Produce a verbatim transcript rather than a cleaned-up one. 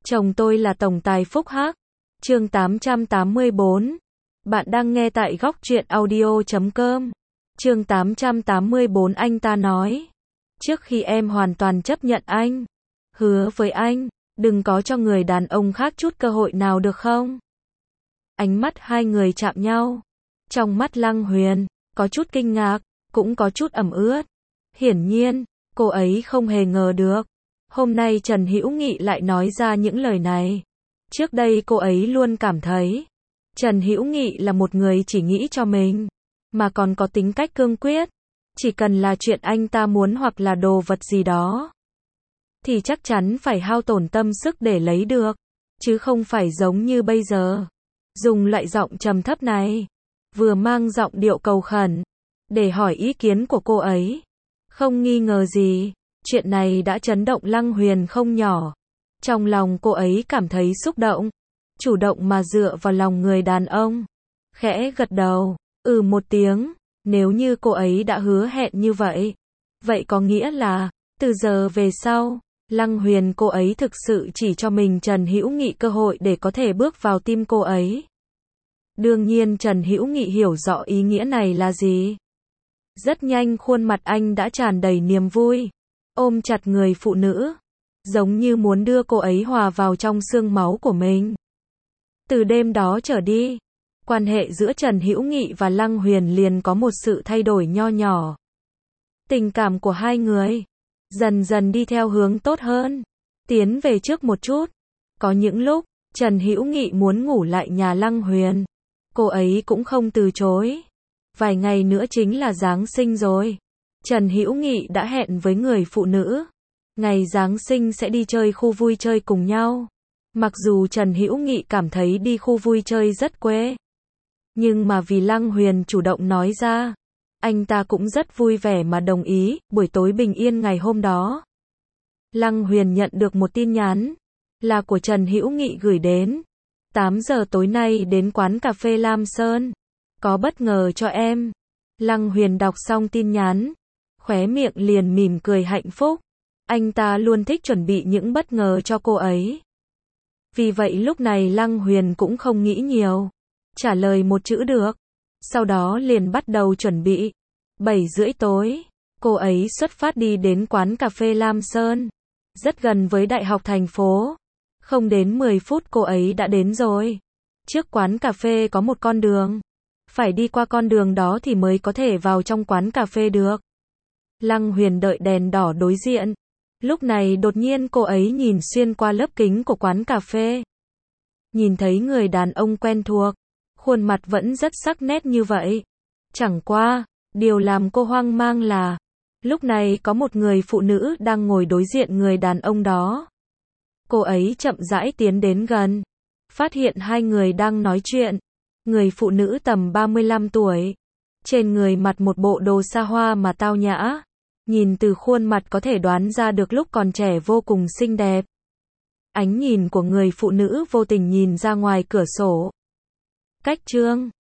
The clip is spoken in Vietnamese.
Chồng tôi là tổng tài phúc hắc. Chương tám trăm tám mươi bốn. Bạn đang nghe tại góc truyện audio chấm com. Chương tám trăm tám mươi bốn. Anh ta nói, trước khi em hoàn toàn chấp nhận anh, hứa với anh, đừng có cho người đàn ông khác chút cơ hội nào được không? Ánh mắt hai người chạm nhau. Trong mắt Lăng Huyền, có chút kinh ngạc, cũng có chút ẩm ướt. Hiển nhiên, cô ấy không hề ngờ được. Hôm nay Trần Hữu Nghị lại nói ra những lời này. Trước đây cô ấy luôn cảm thấy, Trần Hữu Nghị là một người chỉ nghĩ cho mình, mà còn có tính cách cương quyết. Chỉ cần là chuyện anh ta muốn hoặc là đồ vật gì đó, thì chắc chắn phải hao tổn tâm sức để lấy được. Chứ không phải giống như bây giờ. Dùng loại giọng trầm thấp này, vừa mang giọng điệu cầu khẩn, để hỏi ý kiến của cô ấy. Không nghi ngờ gì, chuyện này đã chấn động Lăng Huyền không nhỏ. Trong lòng cô ấy cảm thấy xúc động, chủ động mà dựa vào lòng người đàn ông. Khẽ gật đầu, ừ một tiếng, nếu như cô ấy đã hứa hẹn như vậy, vậy có nghĩa là, từ giờ về sau, Lăng Huyền cô ấy thực sự chỉ cho mình Trần Hữu Nghị cơ hội để có thể bước vào tim cô ấy. Đương nhiên Trần Hữu Nghị hiểu rõ ý nghĩa này là gì. Rất nhanh khuôn mặt anh đã tràn đầy niềm vui, ôm chặt người phụ nữ, giống như muốn đưa cô ấy hòa vào trong xương máu của mình. Từ đêm đó trở đi, quan hệ giữa Trần Hữu Nghị và Lăng Huyền liền có một sự thay đổi nho nhỏ. Tình cảm của hai người dần dần đi theo hướng tốt hơn, tiến về trước một chút. Có những lúc, Trần Hữu Nghị muốn ngủ lại nhà Lăng Huyền, cô ấy cũng không từ chối. Vài ngày nữa chính là Giáng sinh rồi. Trần Hữu Nghị đã hẹn với người phụ nữ, ngày Giáng sinh sẽ đi chơi khu vui chơi cùng nhau. Mặc dù Trần Hữu Nghị cảm thấy đi khu vui chơi rất quê, nhưng mà vì Lăng Huyền chủ động nói ra, anh ta cũng rất vui vẻ mà đồng ý. Buổi tối bình yên ngày hôm đó, Lăng Huyền nhận được một tin nhắn, là của Trần Hữu Nghị gửi đến. tám giờ tối nay đến quán cà phê Lam Sơn, có bất ngờ cho em. Lăng Huyền đọc xong tin nhắn, khóe miệng liền mỉm cười hạnh phúc. Anh ta luôn thích chuẩn bị những bất ngờ cho cô ấy. Vì vậy lúc này Lăng Huyền cũng không nghĩ nhiều, trả lời một chữ được. Sau đó liền bắt đầu chuẩn bị. bảy rưỡi tối, cô ấy xuất phát đi đến quán cà phê Lam Sơn, rất gần với đại học thành phố. Không đến mười phút cô ấy đã đến rồi. Trước quán cà phê có một con đường, phải đi qua con đường đó thì mới có thể vào trong quán cà phê được. Lăng Huyền đợi đèn đỏ đối diện. Lúc này đột nhiên cô ấy nhìn xuyên qua lớp kính của quán cà phê, nhìn thấy người đàn ông quen thuộc, khuôn mặt vẫn rất sắc nét như vậy. Chẳng qua, điều làm cô hoang mang là, lúc này có một người phụ nữ đang ngồi đối diện người đàn ông đó. Cô ấy chậm rãi tiến đến gần, phát hiện hai người đang nói chuyện. Người phụ nữ tầm ba mươi lăm tuổi, trên người mặc một bộ đồ xa hoa mà tao nhã. Nhìn từ khuôn mặt có thể đoán ra được lúc còn trẻ vô cùng xinh đẹp. Ánh nhìn của người phụ nữ vô tình nhìn ra ngoài cửa sổ. Cách Trương